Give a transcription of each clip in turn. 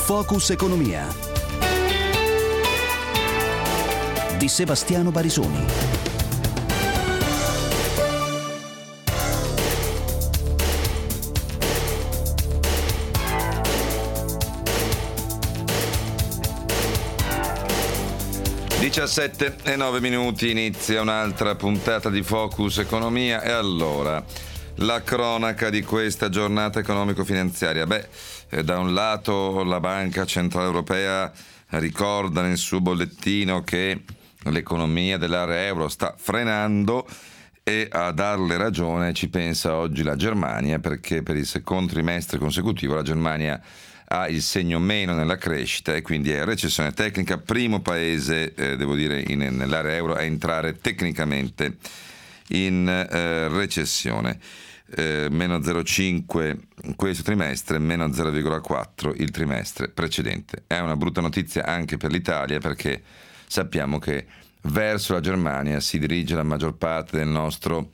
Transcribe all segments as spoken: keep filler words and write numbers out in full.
Focus Economia di Sebastiano Barisoni. diciassette e nove minuti, inizia un'altra puntata di Focus Economia. E allora, la cronaca di questa giornata economico-finanziaria. Beh, eh, da un lato la Banca Centrale Europea ricorda nel suo bollettino che l'economia dell'area euro sta frenando, e a darle ragione ci pensa oggi la Germania, perché per il secondo trimestre consecutivo la Germania ha il segno meno nella crescita e quindi è recessione tecnica, primo paese, eh, devo dire, in, nell'area euro a entrare tecnicamente in eh, recessione. Eh, meno zero virgola cinque questo trimestre, meno zero virgola quattro il trimestre precedente. È una brutta notizia anche per l'Italia, perché sappiamo che verso la Germania si dirige la maggior parte del nostro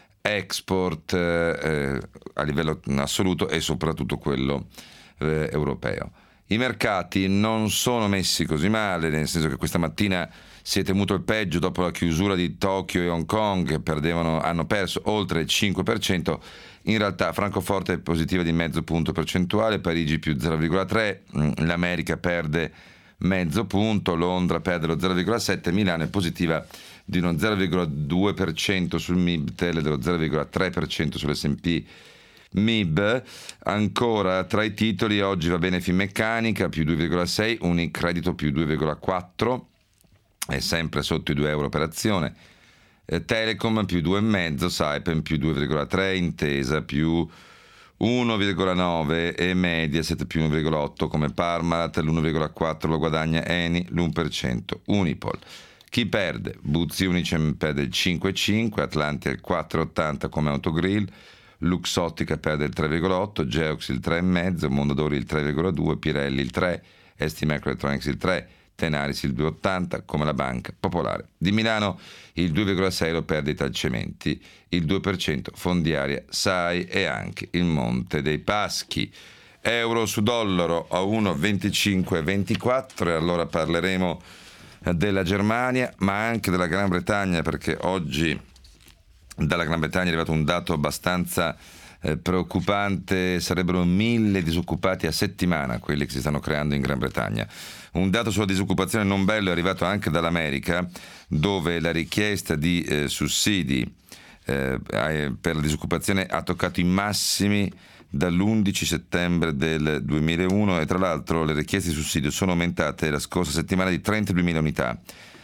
export eh, a livello assoluto e soprattutto quello eh, europeo. I mercati non sono messi così male, nel senso che questa mattina si è temuto il peggio dopo la chiusura di Tokyo e Hong Kong, che perdevano, hanno perso oltre il cinque per cento. In realtà Francoforte è positiva di mezzo punto percentuale, Parigi più zero virgola tre, l'America perde mezzo punto, Londra perde lo zero virgola sette, Milano è positiva di uno zero virgola due per cento sul Mibtel e dello zero virgola tre per cento sull'esse and pi M I B. Ancora tra i titoli oggi va bene Finmeccanica più due virgola sei, Unicredito più due virgola quattro, è sempre sotto i due euro per azione, eh, Telecom più due virgola cinque, Saipem più due virgola tre, Intesa più uno virgola nove e Mediaset più uno virgola otto, come Parmalat, l'uno virgola quattro lo guadagna Eni, l'uno per cento Unipol. Chi perde? Buzzi Unicem perde il cinque virgola cinque, Atlantia il quattro virgola ottanta come Autogrill, Luxottica perde il tre virgola otto, Geox il tre virgola cinque, Mondadori il tre virgola due, Pirelli il tre, S T Microelectronics il tre, Tenaris il due virgola ottanta come la Banca Popolare di Milano, il due virgola sei lo perde Italcementi, il due per cento Fondiaria, Sai e anche il Monte dei Paschi. Euro su dollaro a uno virgola venticinque ventiquattro, e allora parleremo della Germania ma anche della Gran Bretagna, perché oggi dalla Gran Bretagna è arrivato un dato abbastanza eh, preoccupante. Sarebbero mille disoccupati a settimana quelli che si stanno creando in Gran Bretagna. Un dato sulla disoccupazione non bello è arrivato anche dall'America, dove la richiesta di eh, sussidi eh, per la disoccupazione ha toccato i massimi dall'undici settembre del duemilauno, e tra l'altro le richieste di sussidio sono aumentate la scorsa settimana di trentaduemila unità,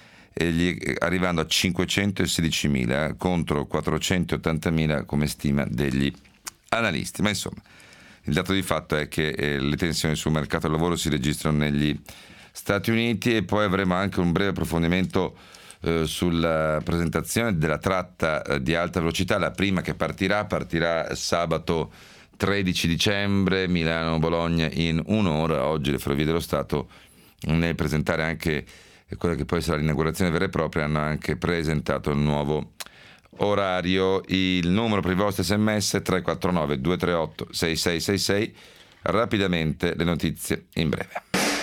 arrivando a cinquecentosedicimila contro quattrocentottantamila come stima degli analisti. Ma insomma, il dato di fatto è che eh, le tensioni sul mercato del lavoro si registrano negli Stati Uniti, e poi avremo anche un breve approfondimento eh, sulla presentazione della tratta eh, di alta velocità, la prima che partirà, partirà sabato tredici dicembre, Milano-Bologna in un'ora. Oggi le Ferrovie dello Stato, nel presentare anche quella che poi sarà l'inaugurazione vera e propria, hanno anche presentato il nuovo orario. Il numero per i vostri sms tre quattro nove due tre otto sei sei sei sei. Rapidamente le notizie in breve.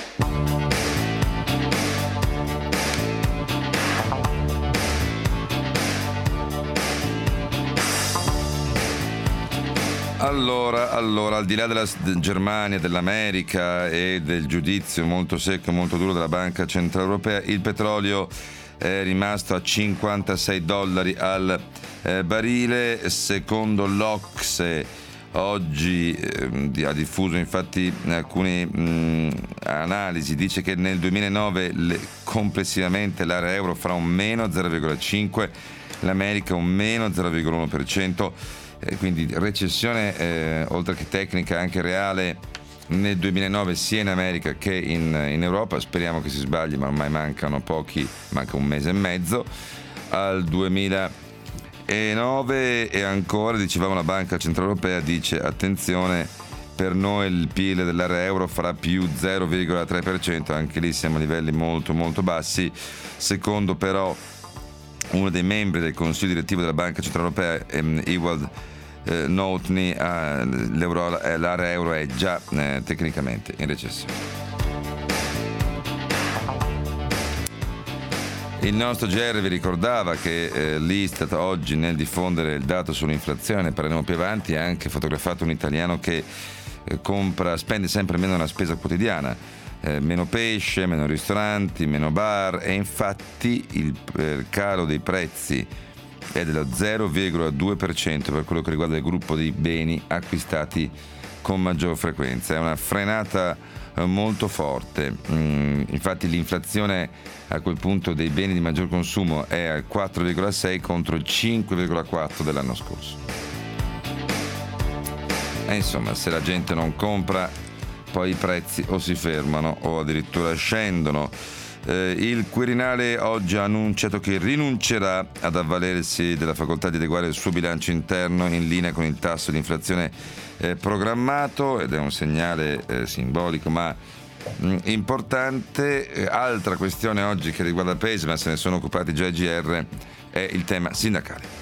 Allora, allora, al di là della Germania, dell'America e del giudizio molto secco e molto duro della Banca Centrale Europea, il petrolio è rimasto a cinquantasei dollari al eh, barile. Secondo l'Ocse oggi eh, ha diffuso infatti alcune mh, analisi, dice che nel duemilanove le, complessivamente l'area euro farà un meno zero virgola cinque, l'America un meno zero virgola uno per cento. Quindi recessione eh, oltre che tecnica anche reale nel duemilanove sia in America che in, in Europa. Speriamo che si sbagli, ma ormai mancano pochi, manca un mese e mezzo al duemilanove. E ancora, dicevamo, la Banca Centrale Europea dice attenzione, per noi il P I L dell'area euro farà più zero virgola tre per cento, anche lì siamo a livelli molto molto bassi. Secondo però uno dei membri del consiglio direttivo della Banca Centrale Europea, ehm, Ewald eh, Notny, eh, l'area euro è già eh, tecnicamente in recessione. Il nostro G R vi ricordava che eh, l'Istat oggi, nel diffondere il dato sull'inflazione, ne parleremo più avanti, ha anche fotografato un italiano che eh, compra, spende sempre meno nella spesa quotidiana, eh, meno pesce, meno ristoranti, meno bar, e infatti il eh, calo dei prezzi è dello zero virgola due per cento per quello che riguarda il gruppo di beni acquistati con maggior frequenza. È una frenata eh, molto forte. Mm, infatti l'inflazione a quel punto dei beni di maggior consumo è al quattro virgola sei contro il cinque virgola quattro dell'anno scorso. E insomma, se la gente non compra, poi i prezzi o si fermano o addirittura scendono. Eh, il Quirinale oggi ha annunciato che rinuncerà ad avvalersi della facoltà di adeguare il suo bilancio interno in linea con il tasso di inflazione eh, programmato, ed è un segnale eh, simbolico ma mh, importante. Eh, altra questione oggi che riguarda il Paese, ma se ne sono occupati già i G R, è il tema sindacale.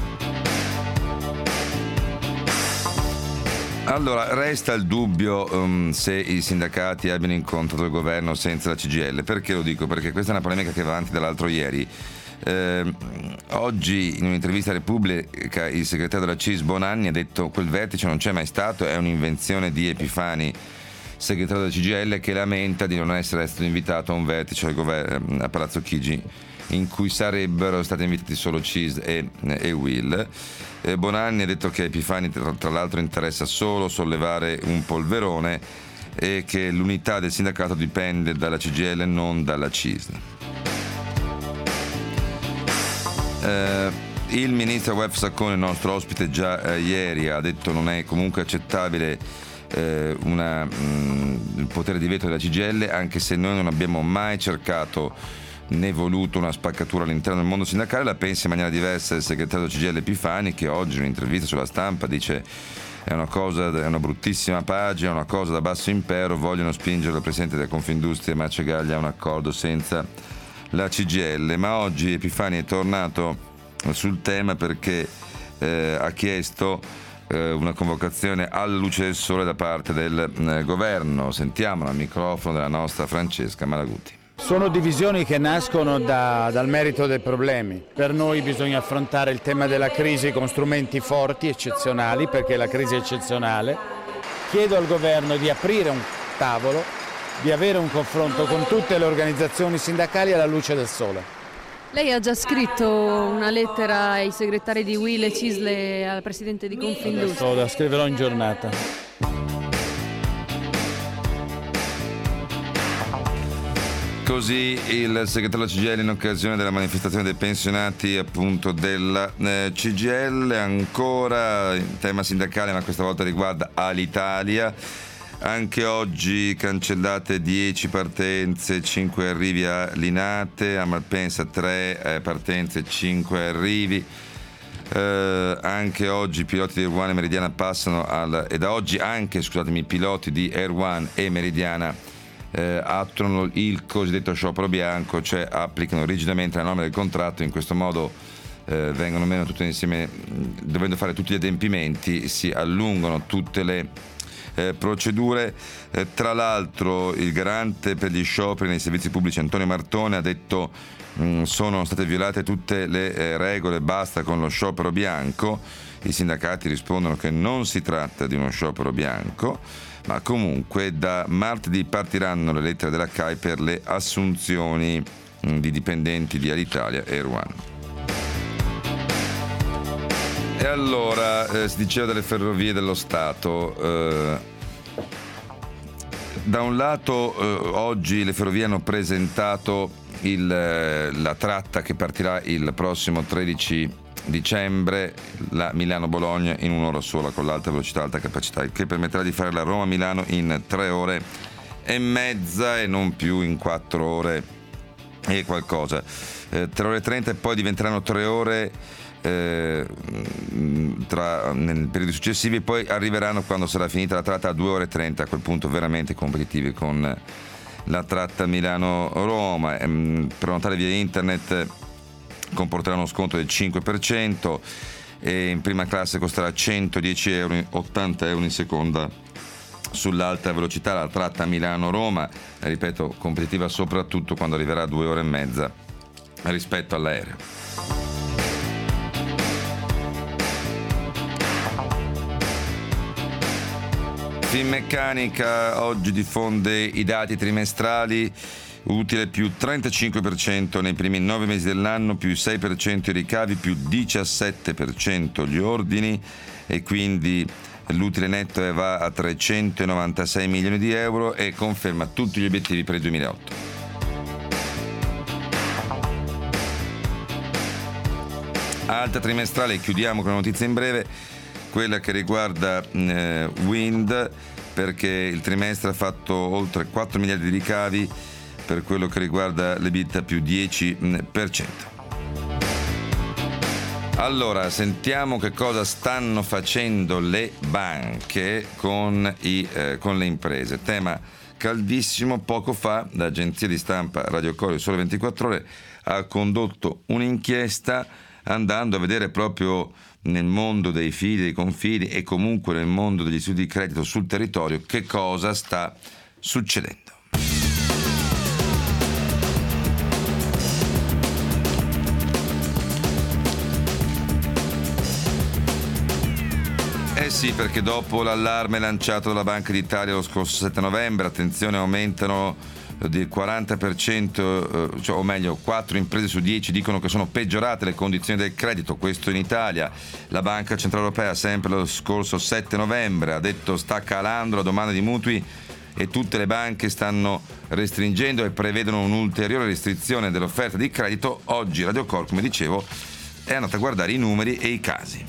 Allora, resta il dubbio um, se i sindacati abbiano incontrato il governo senza la C G I L. Perché lo dico? Perché questa è una polemica che va avanti dall'altro ieri. Eh, oggi in un'intervista a Repubblica il segretario della C I S Bonanni ha detto: quel vertice non c'è mai stato, è un'invenzione di Epifani, segretario della C G I L, che lamenta di non essere stato invitato a un vertice al governo, a Palazzo Chigi, in cui sarebbero stati invitati solo C I S e, e U I L. Eh, Bonanni ha detto che Epifani tra, tra l'altro interessa solo sollevare un polverone e che l'unità del sindacato dipende dalla C G I L e non dalla C I S. Eh, il ministro Web Sacconi, il nostro ospite già eh, ieri, ha detto non è comunque accettabile eh, una, mh, il potere di veto della C G I L, anche se noi non abbiamo mai cercato né voluto una spaccatura all'interno del mondo sindacale. La pensa in maniera diversa il segretario del C G I L Epifani, che oggi in un'intervista sulla Stampa dice: è una cosa, è una bruttissima pagina, una cosa da basso impero, vogliono spingere il presidente della Confindustria Marcegaglia a un accordo senza la C G I L. Ma oggi Epifani è tornato sul tema perché eh, ha chiesto eh, una convocazione alla luce del sole da parte del eh, governo. Sentiamo al microfono della nostra Francesca Malaguti. Sono divisioni che nascono da, dal merito dei problemi. Per noi bisogna affrontare il tema della crisi con strumenti forti, eccezionali, perché la crisi è eccezionale. Chiedo al governo di aprire un tavolo, di avere un confronto con tutte le organizzazioni sindacali alla luce del sole. Lei ha già scritto una lettera ai segretari di U I L e C I S L e al presidente di Confindustria. Adesso la scriverò in giornata. Così il segretario della C G I L in occasione della manifestazione dei pensionati appunto della eh, C G I L. Ancora in tema sindacale, ma questa volta riguarda Alitalia. Anche oggi cancellate dieci partenze, cinque arrivi a Linate, a Malpensa tre eh, partenze, cinque arrivi. Eh, anche oggi i piloti di Air One e Meridiana passano al, e da oggi anche, scusatemi, i piloti di Air One e Meridiana Eh, attuano il cosiddetto sciopero bianco, cioè applicano rigidamente la norma del contratto. In questo modo eh, vengono meno tutte insieme, dovendo fare tutti gli adempimenti, si allungano tutte le eh, procedure. Eh, tra l'altro il garante per gli scioperi nei servizi pubblici Antonio Martone ha detto mh, sono state violate tutte le eh, regole, basta con lo sciopero bianco. I sindacati rispondono che non si tratta di uno sciopero bianco, ma comunque da martedì partiranno le lettere della C A I per le assunzioni di dipendenti di Alitalia e Air One. E allora eh, si diceva delle ferrovie dello Stato. Eh, da un lato eh, oggi le ferrovie hanno presentato il, eh, la tratta che partirà il prossimo tredici dicembre, la Milano-Bologna in un'ora sola con l'alta velocità, alta capacità, che permetterà di fare la Roma-Milano in tre ore e mezza e non più in quattro ore e qualcosa. Eh, tre ore e trenta e poi diventeranno tre ore eh, tra, nei periodi successivi, e poi arriveranno, quando sarà finita la tratta, a due ore e trenta, a quel punto veramente competitivi con la tratta Milano-Roma. Eh, prenotare via internet comporterà uno sconto del cinque per cento e in prima classe costerà centodieci euro, ottanta euro in seconda sull'alta velocità. La tratta Milano-Roma, ripeto, competitiva soprattutto quando arriverà a due ore e mezza rispetto all'aereo. Finmeccanica oggi diffonde i dati trimestrali, utile più trentacinque per cento nei primi nove mesi dell'anno, più sei per cento i ricavi, più diciassette per cento gli ordini e quindi l'utile netto va a trecentonovantasei milioni di euro e conferma tutti gli obiettivi per il duemilaotto. Alta trimestrale, chiudiamo con una notizia in breve, quella che riguarda eh, Wind, perché il trimestre ha fatto oltre quattro miliardi di ricavi, per quello che riguarda l'EBITDA più dieci per cento. Allora, sentiamo che cosa stanno facendo le banche con, i, eh, con le imprese. Tema caldissimo. Poco fa l'agenzia di stampa Radio Corio Sole ventiquattro Ore ha condotto un'inchiesta andando a vedere proprio nel mondo dei fidi, dei confidi e comunque nel mondo degli istituti di credito sul territorio che cosa sta succedendo. Eh sì, perché dopo l'allarme lanciato dalla Banca d'Italia lo scorso sette novembre, attenzione, aumentano del quaranta per cento, eh, cioè, o meglio, quattro imprese su dieci dicono che sono peggiorate le condizioni del credito, questo in Italia. La Banca Centrale Europea, sempre lo scorso sette novembre, ha detto sta calando la domanda di mutui e tutte le banche stanno restringendo e prevedono un'ulteriore restrizione dell'offerta di credito. Oggi Radio Cor, come dicevo, è andata a guardare i numeri e i casi.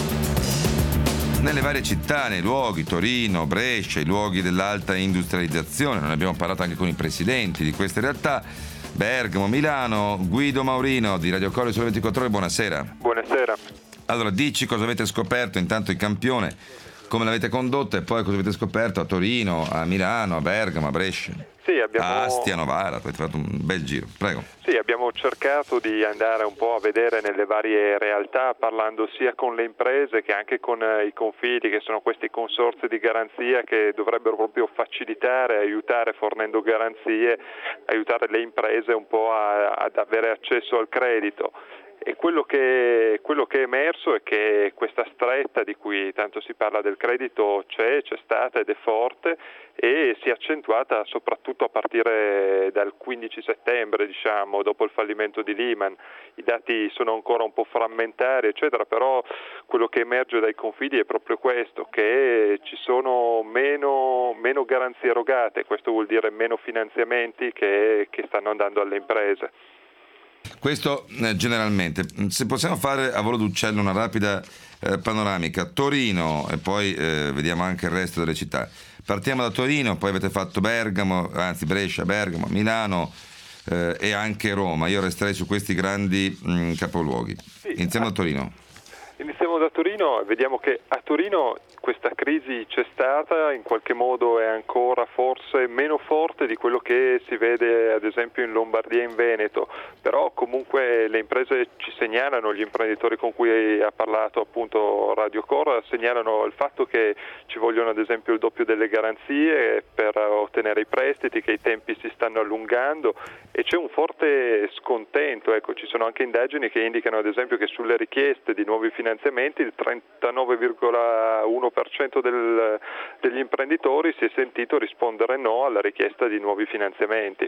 Nelle varie città, nei luoghi, Torino, Brescia, i luoghi dell'alta industrializzazione, noi abbiamo parlato anche con i presidenti di queste realtà, Bergamo, Milano. Guido Maurino di Radio Corio Sole ventiquattro Ore, buonasera. Buonasera. Allora, dici cosa avete scoperto, intanto il campione, come l'avete condotto e poi cosa avete scoperto a Torino, a Milano, a Bergamo, a Brescia, sì, abbiamo... a Astia, Novara, avete fatto un bel giro, prego. Sì, abbiamo cercato di andare un po' a vedere nelle varie realtà, parlando sia con le imprese che anche con eh, i confidi, che sono questi consorzi di garanzia che dovrebbero proprio facilitare, aiutare fornendo garanzie, aiutare le imprese un po' a, ad avere accesso al credito. E quello che, quello che è emerso è che questa stretta di cui tanto si parla del credito c'è, c'è stata ed è forte e si è accentuata soprattutto a partire dal quindici settembre, diciamo, dopo il fallimento di Lehman. I dati sono ancora un po' frammentari, eccetera, però quello che emerge dai confidi è proprio questo, che ci sono meno, meno garanzie erogate, questo vuol dire meno finanziamenti che, che stanno andando alle imprese. Questo eh, generalmente. Se possiamo fare a volo d'uccello una rapida eh, panoramica, Torino e poi eh, vediamo anche il resto delle città. Partiamo da Torino, poi avete fatto Bergamo, anzi Brescia, Bergamo, Milano eh, e anche Roma. Io resterei su questi grandi mh, capoluoghi. Sì. Iniziamo da Torino. Iniziamo da Torino e vediamo che a Torino questa crisi c'è stata, in qualche modo è ancora forse meno forte di quello che si vede ad esempio in Lombardia e in Veneto, però comunque le imprese ci segnalano, gli imprenditori con cui ha parlato appunto Radio Cor segnalano il fatto che ci vogliono ad esempio il doppio delle garanzie per ottenere i prestiti, che i tempi si stanno allungando e c'è un forte scontento, ecco, ci sono anche indagini che indicano ad esempio che sulle richieste di nuovi finanziamenti il trentanove virgola uno per cento del, degli imprenditori si è sentito rispondere no alla richiesta di nuovi finanziamenti.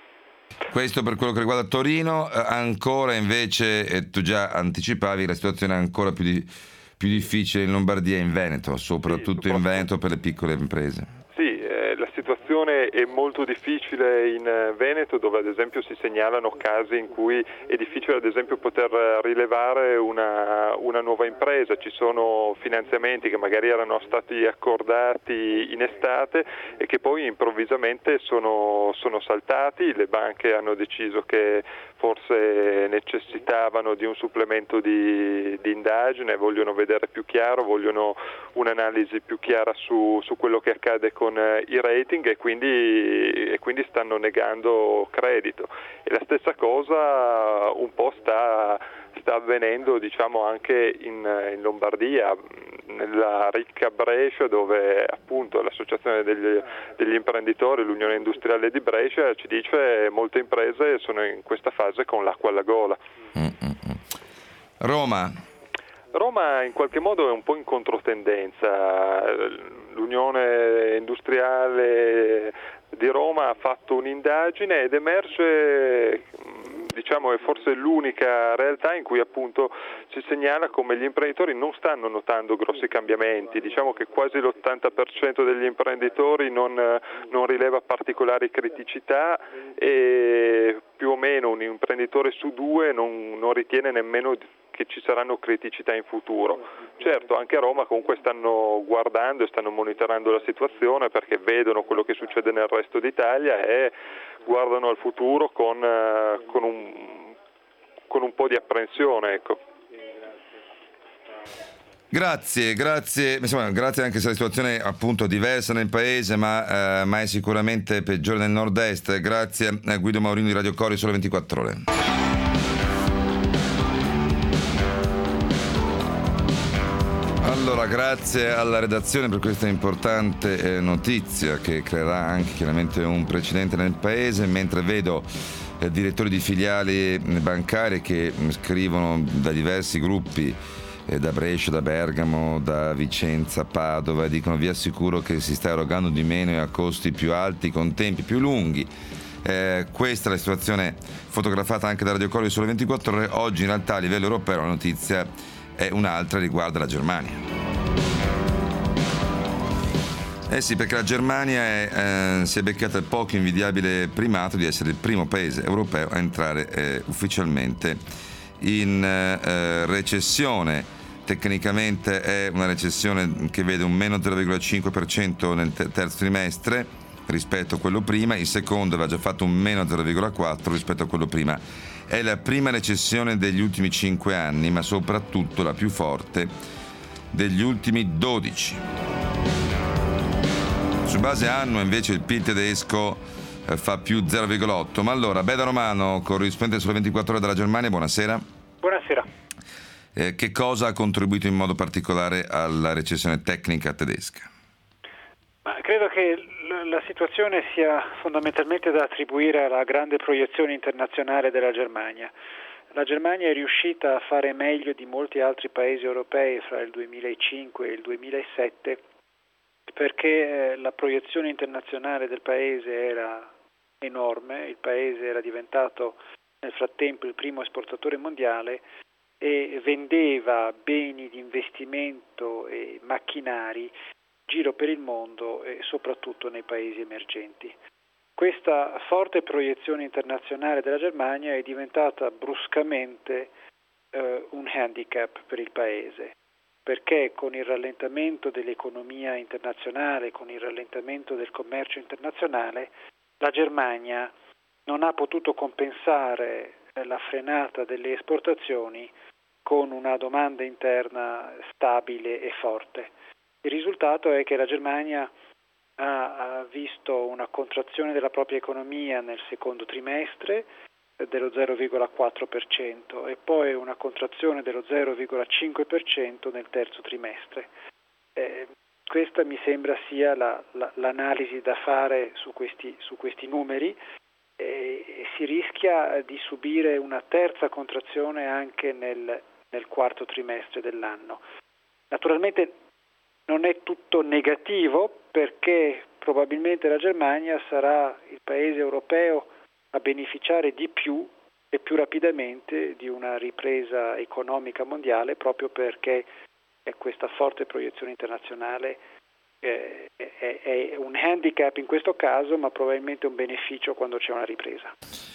Questo per quello che riguarda Torino. Ancora invece, eh, tu già anticipavi, la situazione è ancora più, di, più difficile in Lombardia e in Veneto, soprattutto, sì, soprattutto in Veneto per le piccole imprese. Sì, eh, la situazione è molto difficile in Veneto, dove ad esempio si segnalano casi in cui è difficile ad esempio poter rilevare una, una nuova impresa. Ci sono finanziamenti che magari erano stati accordati in estate e che poi improvvisamente sono, sono saltati. Le banche hanno deciso che forse necessitavano di un supplemento di, di indagine, vogliono vedere più chiaro, vogliono un'analisi più chiara su, su quello che accade con i rating e quindi, e quindi stanno negando credito. E la stessa cosa un po' sta, sta avvenendo diciamo anche in, in Lombardia, nella ricca Brescia, dove appunto la l'associazione degli, degli imprenditori, l'Unione Industriale di Brescia, ci dice che molte imprese sono in questa fase con l'acqua alla gola. Mm-mm. Roma. Roma in qualche modo è un po' in controtendenza. L'Unione Industriale di Roma ha fatto un'indagine ed emerge, diciamo, è forse l'unica realtà in cui appunto si segnala come gli imprenditori non stanno notando grossi cambiamenti. Diciamo che quasi l'ottanta per cento degli imprenditori non, non rileva particolari criticità e più o meno un imprenditore su due non, non ritiene nemmeno che ci saranno criticità in futuro. Certo, anche a Roma comunque stanno guardando e stanno monitorando la situazione perché vedono quello che succede nel resto d'Italia e guardano al futuro con, con, un, con un po' di apprensione, ecco. Grazie, grazie, insomma, grazie anche se la situazione è appunto diversa nel paese, ma, eh, ma è sicuramente peggiore nel nord-est. Grazie a Guido Maurino di Radio Cori, Sole ventiquattro Ore. Allora, grazie alla redazione per questa importante eh, notizia che creerà anche chiaramente un precedente nel paese, mentre vedo eh, direttori di filiali bancarie che mh, scrivono da diversi gruppi, eh, da Brescia, da Bergamo, da Vicenza, Padova, e dicono: vi assicuro che si sta erogando di meno e a costi più alti con tempi più lunghi. Eh, questa è la situazione fotografata anche da Radio Cori Sole ventiquattro Ore. Oggi in realtà a livello europeo la notizia è un'altra, riguarda la Germania. Eh sì, perché la Germania è, eh, si è beccata il poco invidiabile primato di essere il primo paese europeo a entrare eh, ufficialmente in eh, recessione. Tecnicamente è una recessione che vede un meno zero virgola cinque per cento nel te- terzo trimestre rispetto a quello prima, il secondo aveva già fatto un meno zero virgola quattro per cento rispetto a quello prima. È la prima recessione degli ultimi cinque anni, ma soprattutto la più forte degli ultimi dodici. Su base annua invece il P I L tedesco eh, fa più zero virgola otto. Ma allora, Beda Romano, corrispondente Sole ventiquattro Ore della Germania, buonasera. Buonasera. Eh, che cosa ha contribuito in modo particolare alla recessione tecnica tedesca? Ma credo che la situazione sia fondamentalmente da attribuire alla grande proiezione internazionale della Germania. La Germania è riuscita a fare meglio di molti altri paesi europei fra il duemilacinque e il duemilasette perché la proiezione internazionale del paese era enorme, il paese era diventato nel frattempo il primo esportatore mondiale e vendeva beni di investimento e macchinari giro per il mondo e soprattutto nei paesi emergenti. Questa forte proiezione internazionale della Germania è diventata bruscamente eh, un handicap per il paese, perché con il rallentamento dell'economia internazionale, con il rallentamento del commercio internazionale, la Germania non ha potuto compensare la frenata delle esportazioni con una domanda interna stabile e forte. Il risultato è che la Germania ha, ha visto una contrazione della propria economia nel secondo trimestre dello zero virgola quattro per cento e poi una contrazione dello zero virgola cinque per cento nel terzo trimestre. Eh, questa mi sembra sia la, la, l'analisi da fare su questi, su questi numeri e, e si rischia di subire una terza contrazione anche nel, nel quarto trimestre dell'anno. Naturalmente non è tutto negativo perché probabilmente la Germania sarà il paese europeo a beneficiare di più e più rapidamente di una ripresa economica mondiale proprio perché questa forte proiezione internazionale è, è, è un handicap in questo caso, ma probabilmente un beneficio quando c'è una ripresa.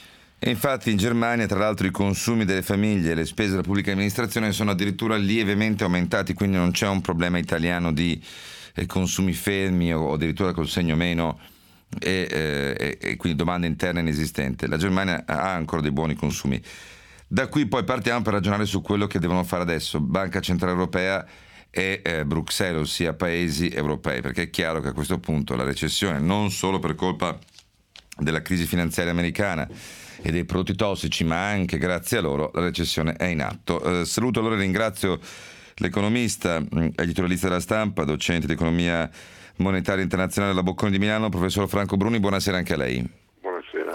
E infatti in Germania, tra l'altro, i consumi delle famiglie e le spese della pubblica amministrazione sono addirittura lievemente aumentati, quindi non c'è un problema italiano di eh, consumi fermi o, o addirittura col segno meno e, eh, e quindi domanda interna inesistente. La Germania ha ancora dei buoni consumi. Da qui poi partiamo per ragionare su quello che devono fare adesso Banca Centrale Europea e eh, Bruxelles, ossia paesi europei, perché è chiaro che a questo punto la recessione, non solo per colpa della crisi finanziaria americana e dei prodotti tossici, ma anche grazie a loro la recessione è in atto. Eh, saluto allora e ringrazio l'economista, editorialista della Stampa, docente di economia monetaria internazionale della Bocconi di Milano, professor Franco Bruni, buonasera anche a lei. Buonasera.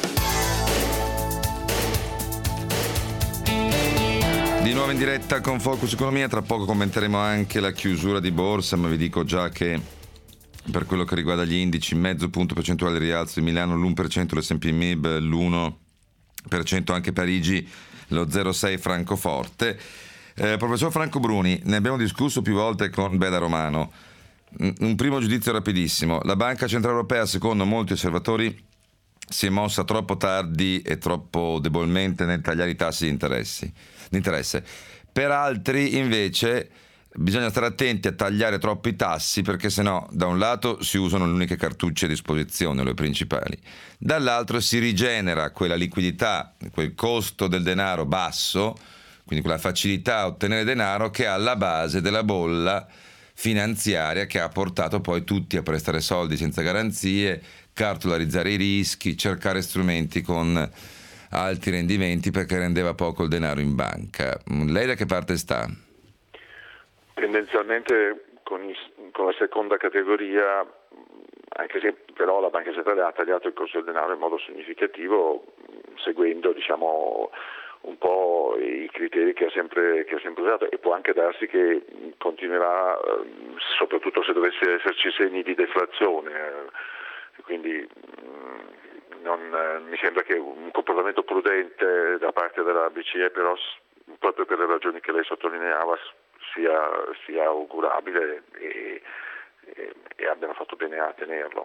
Di nuovo in diretta con Focus Economia, tra poco commenteremo anche la chiusura di borsa, ma vi dico già che per quello che riguarda gli indici, mezzo punto percentuale di rialzo di Milano, l'uno per cento l'S and P M I B, l'uno per cento anche Parigi, lo zero virgola sei Francoforte. Eh, professor Franco Bruni, ne abbiamo discusso più volte con Beda Romano. Un primo giudizio rapidissimo: la Banca Centrale Europea, secondo molti osservatori, si è mossa troppo tardi e troppo debolmente nel tagliare i tassi di interessi, di interesse. Per altri invece bisogna stare attenti a tagliare troppi tassi, perché sennò da un lato si usano le uniche cartucce a disposizione, le principali, dall'altro si rigenera quella liquidità, quel costo del denaro basso, quindi quella facilità a ottenere denaro che è alla base della bolla finanziaria che ha portato poi tutti a prestare soldi senza garanzie, cartolarizzare i rischi, cercare strumenti con alti rendimenti perché rendeva poco il denaro in banca. Lei da che parte sta? Tendenzialmente con, i, con la seconda categoria, anche se però la Banca Centrale ha tagliato il costo del denaro in modo significativo, seguendo diciamo un po' i criteri che ha sempre, che ha sempre usato, e può anche darsi che continuerà, soprattutto se dovesse esserci segni di deflazione. Quindi non, mi sembra che un comportamento prudente da parte della B C E, però proprio per le ragioni che lei sottolineava, sia, sia augurabile e, e, e abbiano fatto bene a tenerlo.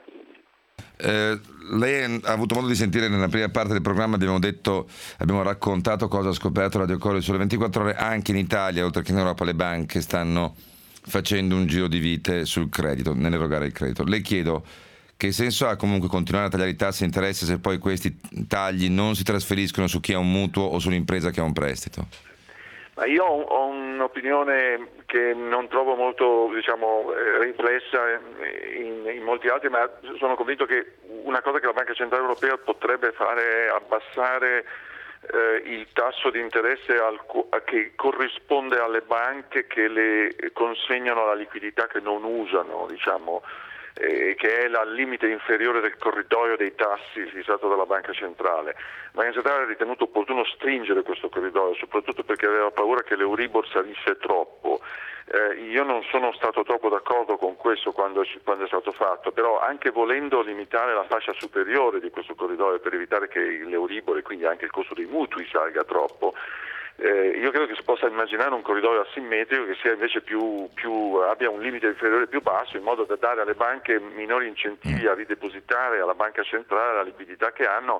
Eh, lei ha avuto modo di sentire nella prima parte del programma, abbiamo detto, abbiamo raccontato cosa ha scoperto Radio Corriere sulle ventiquattro ore. Anche in Italia, oltre che in Europa, le banche stanno facendo un giro di vite sul credito, nell'erogare il credito. Le chiedo che senso ha comunque continuare a tagliare i tassi di interesse se poi questi tagli non si trasferiscono su chi ha un mutuo o sull'impresa che ha un prestito? Ma io ho un'opinione che non trovo molto, diciamo, riflessa in, in molti altri, ma sono convinto che una cosa che la Banca Centrale Europea potrebbe fare è abbassare eh, il tasso di interesse al, che corrisponde alle banche che le consegnano la liquidità che non usano, diciamo, eh, che è al limite inferiore del corridoio dei tassi fissato dalla Banca Centrale. La Banca Centrale ha ritenuto opportuno stringere questo corridoio, soprattutto perché aveva paura che l'Euribor salisse troppo. Eh, io non sono stato troppo d'accordo con questo quando, quando è stato fatto, però anche volendo limitare la fascia superiore di questo corridoio per evitare che l'Euribor e quindi anche il costo dei mutui salga troppo, Eh, io credo che si possa immaginare un corridoio asimmetrico che sia invece più, più abbia un limite inferiore più basso, in modo da dare alle banche minori incentivi a ridepositare alla banca centrale la liquidità che hanno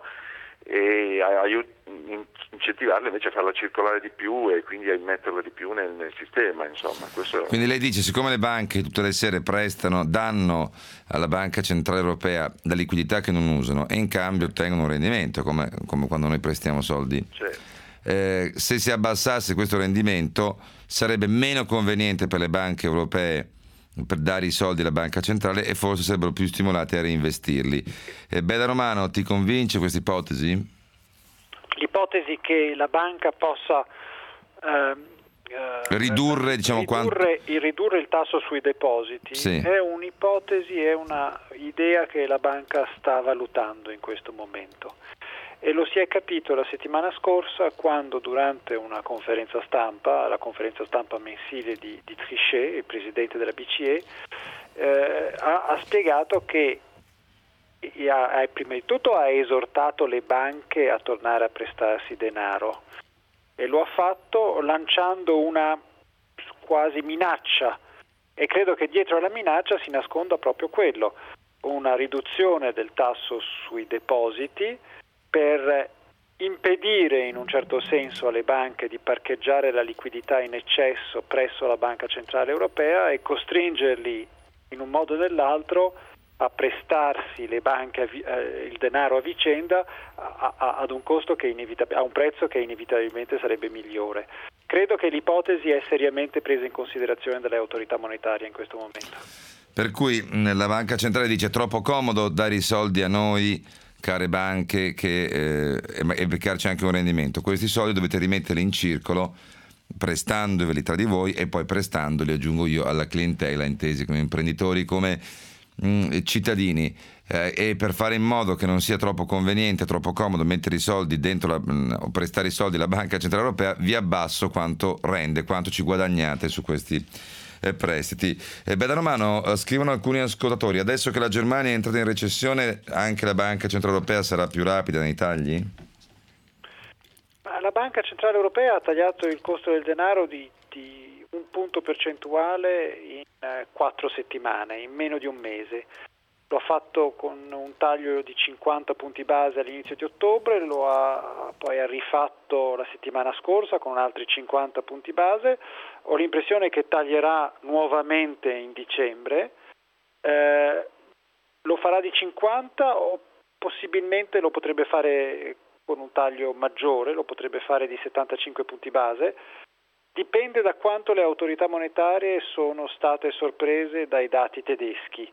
e a, a incentivarle invece a farla circolare di più e quindi a immetterla di più nel, nel sistema, insomma. Questo... Quindi lei dice, siccome le banche tutte le sere prestano, danno alla Banca Centrale Europea la liquidità che non usano e in cambio ottengono un rendimento, come, come quando noi prestiamo soldi. Certo. Eh, se si abbassasse questo rendimento sarebbe meno conveniente per le banche europee per dare i soldi alla Banca Centrale e forse sarebbero più stimolate a reinvestirli. Eh, Beda Romano, ti convince questa ipotesi? L'ipotesi che la banca possa eh, eh, ridurre, diciamo, ridurre, quanto... ridurre il tasso sui depositi, sì, è un'ipotesi, è una idea che la banca sta valutando in questo momento. E lo si è capito la settimana scorsa quando durante una conferenza stampa, la conferenza stampa mensile di, di Trichet, il presidente della B C E, eh, ha, ha spiegato che ha, ha, prima di tutto ha esortato le banche a tornare a prestarsi denaro e lo ha fatto lanciando una quasi minaccia, e credo che dietro alla minaccia si nasconda proprio quello, una riduzione del tasso sui depositi per impedire in un certo senso alle banche di parcheggiare la liquidità in eccesso presso la Banca Centrale Europea e costringerli in un modo o nell'altro a prestarsi le banche eh, il denaro a vicenda a, a, ad un costo che inevitab- a un prezzo che inevitabilmente sarebbe migliore. Credo che l'ipotesi è seriamente presa in considerazione dalle autorità monetarie in questo momento. Per cui la Banca Centrale dice: troppo comodo dare i soldi a noi, care banche, che, eh, e beccarci anche un rendimento. Questi soldi dovete rimetterli in circolo prestandoveli tra di voi e poi prestandoli, aggiungo io, alla clientela, intesi come imprenditori, come mh, cittadini, eh, e per fare in modo che non sia troppo conveniente, troppo comodo mettere i soldi dentro la, mh, o prestare i soldi alla Banca Centrale Europea, vi abbasso quanto rende, quanto ci guadagnate su questi eh, prestiti. Eh, beh, da Romano, eh, scrivono alcuni ascoltatori, adesso che la Germania è entrata in recessione anche la Banca Centrale Europea sarà più rapida nei tagli? La Banca Centrale Europea ha tagliato il costo del denaro di, di un punto percentuale in eh, quattro settimane, in meno di un mese. Lo ha fatto con un taglio di cinquanta punti base all'inizio di ottobre, lo ha poi ha rifatto la settimana scorsa con altri cinquanta punti base. Ho l'impressione che taglierà nuovamente in dicembre. Eh, lo farà di cinquanta o possibilmente lo potrebbe fare con un taglio maggiore, lo potrebbe fare di settantacinque punti base, dipende da quanto le autorità monetarie sono state sorprese dai dati tedeschi.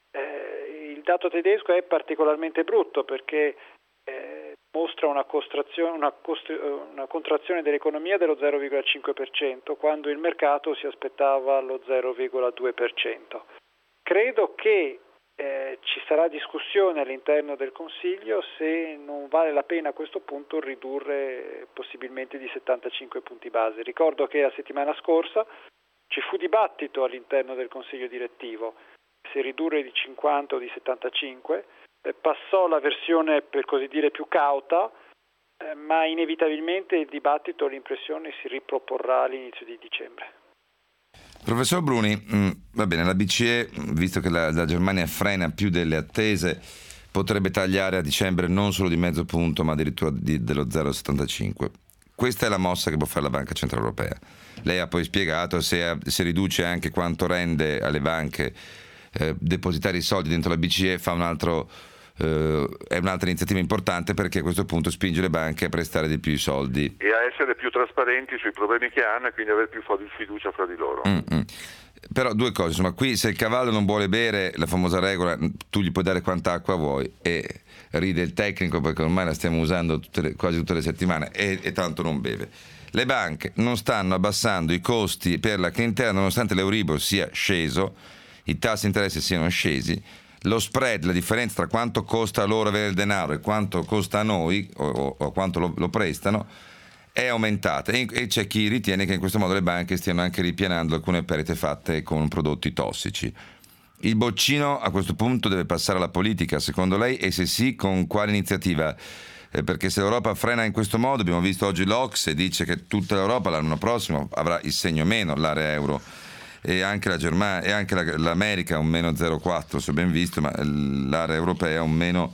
Eh, il dato tedesco è particolarmente brutto perché eh, mostra una, una, costru- una contrazione dell'economia dello zero virgola cinque per cento, quando il mercato si aspettava lo zero virgola due per cento. Credo che Eh, ci sarà discussione all'interno del Consiglio se non vale la pena a questo punto ridurre possibilmente di settantacinque punti base. Ricordo che la settimana scorsa ci fu dibattito all'interno del Consiglio direttivo se ridurre di cinquanta o di settantacinque, eh, passò la versione per così dire più cauta, eh, ma inevitabilmente il dibattito, ho l'impressione, si riproporrà all'inizio di dicembre. Professor Bruni, mh, va bene, la B C E, visto che la, la Germania frena più delle attese, potrebbe tagliare a dicembre non solo di mezzo punto, ma addirittura di, dello zero virgola settantacinque. Questa è la mossa che può fare la Banca Centrale Europea. Lei ha poi spiegato se, se riduce anche quanto rende alle banche eh, depositare i soldi dentro la B C E, fa un altro, eh, è un'altra iniziativa importante perché a questo punto spinge le banche a prestare di più i soldi. E a essere più trasparenti sui problemi che hanno e quindi avere più fiducia fra di loro. Mm-hmm. Però due cose, insomma, qui se il cavallo non vuole bere, la famosa regola, tu gli puoi dare quanta acqua vuoi, e ride il tecnico perché ormai la stiamo usando tutte le, quasi tutte le settimane e, e tanto non beve. Le banche non stanno abbassando i costi per la clientela nonostante l'Euribor sia sceso, i tassi di interesse siano scesi, lo spread, la differenza tra quanto costa loro avere il denaro e quanto costa a noi o, o, o quanto lo, lo prestano è aumentata, e, e c'è chi ritiene che in questo modo le banche stiano anche ripianando alcune perdite fatte con prodotti tossici. Il boccino a questo punto deve passare alla politica, secondo lei, e se sì, con quale iniziativa? Eh, perché se l'Europa frena in questo modo, abbiamo visto oggi l'O C S E dice che tutta l'Europa l'anno prossimo avrà il segno meno, l'area euro, e anche la Germania e anche la, l'America un meno zero virgola quattro, se ho ben visto, ma l'area europea un meno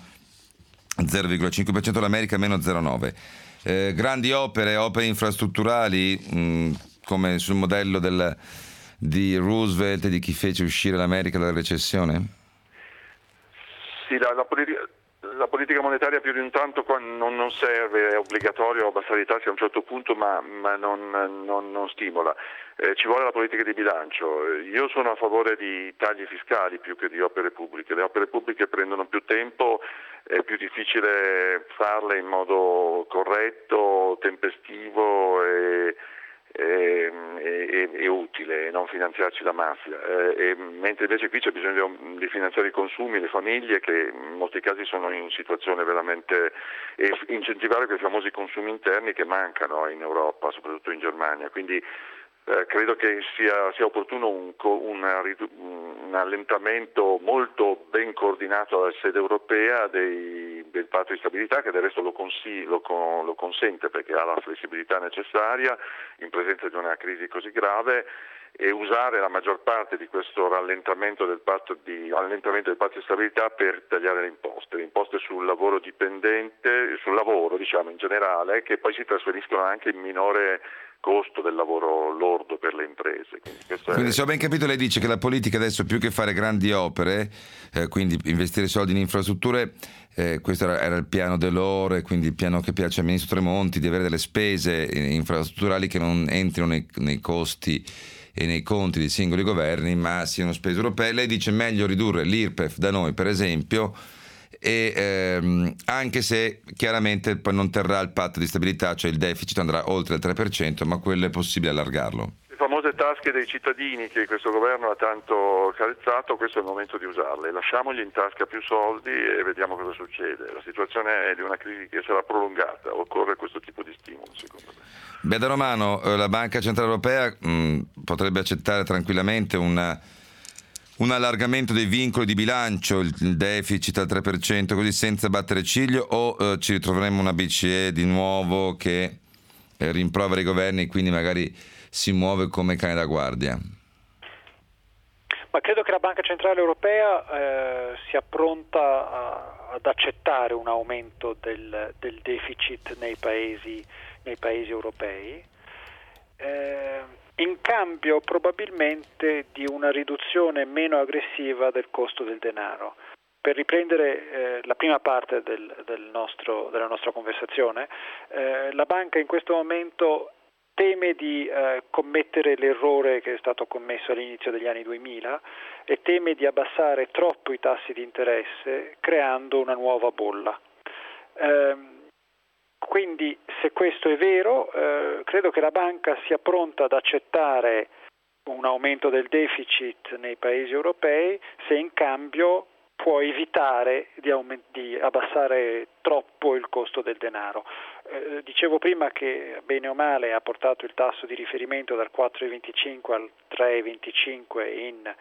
zero virgola cinque per cento, l'America meno zero virgola nove per cento. Eh, grandi opere, opere infrastrutturali, mh, come sul modello del, di Roosevelt e di chi fece uscire l'America dalla recessione? Sì, la, la, politica, la politica monetaria più di un tanto non, non serve, è obbligatorio abbassare i tassi a un certo punto, ma, ma non, non, non stimola. Eh, ci vuole la politica di bilancio. Io sono a favore di tagli fiscali più che di opere pubbliche. Le opere pubbliche prendono più tempo, è più difficile farle in modo corretto, tempestivo e, e, e, e utile, e non finanziarci la mafia. Eh, e, mentre invece qui c'è bisogno di finanziare i consumi, le famiglie che in molti casi sono in situazione veramente, e incentivare quei famosi consumi interni che mancano in Europa, soprattutto in Germania. Quindi Eh, credo che sia, sia opportuno un, una, un allentamento molto ben coordinato dalla sede europea dei, del patto di stabilità, che del resto lo, consi, lo, lo consente perché ha la flessibilità necessaria in presenza di una crisi così grave, e usare la maggior parte di questo rallentamento del patto di, allentamento del patto di stabilità per tagliare le imposte, le imposte sul lavoro dipendente, sul lavoro diciamo in generale, che poi si trasferiscono anche in minore costo del lavoro lordo per le imprese. Quindi, quindi è... se ho ben capito, lei dice che la politica adesso, più che fare grandi opere, eh, quindi investire soldi in infrastrutture, eh, questo era, era il piano dell'oro, e quindi il piano che piace al ministro Tremonti, di avere delle spese infrastrutturali che non entrino nei, nei costi e nei conti dei singoli governi, ma siano spese europee. Lei dice meglio ridurre l'I R P E F da noi, per esempio, e ehm, anche se chiaramente poi non terrà il patto di stabilità, cioè il deficit andrà oltre il tre per cento, ma quello è possibile allargarlo. Le famose tasche dei cittadini che questo governo ha tanto carezzato, questo è il momento di usarle. Lasciamogli in tasca più soldi e vediamo cosa succede. La situazione è di una crisi che sarà prolungata, occorre questo tipo di stimolo, secondo me. Beh, da Romano, la Banca Centrale Europea mh, potrebbe accettare tranquillamente una, un allargamento dei vincoli di bilancio, il, il deficit al tre per cento, così senza battere ciglio, o eh, ci ritroveremo una B C E di nuovo che eh, rimprovera i governi e quindi magari si muove come cane da guardia? Ma credo che la Banca Centrale Europea eh, sia pronta a, ad accettare un aumento del, del deficit nei paesi, nei paesi europei, eh, in cambio probabilmente di una riduzione meno aggressiva del costo del denaro. Per riprendere eh, la prima parte del, del nostro, della nostra conversazione, eh, la banca in questo momento teme di eh, commettere l'errore che è stato commesso all'inizio degli anni duemila e teme di abbassare troppo i tassi di interesse creando una nuova bolla. Eh, quindi se questo è vero, eh, credo che la banca sia pronta ad accettare un aumento del deficit nei paesi europei se in cambio può evitare di, aument- di abbassare troppo il costo del denaro. Eh, dicevo prima che bene o male ha portato il tasso di riferimento dal quattro virgola venticinque al tre virgola venticinque in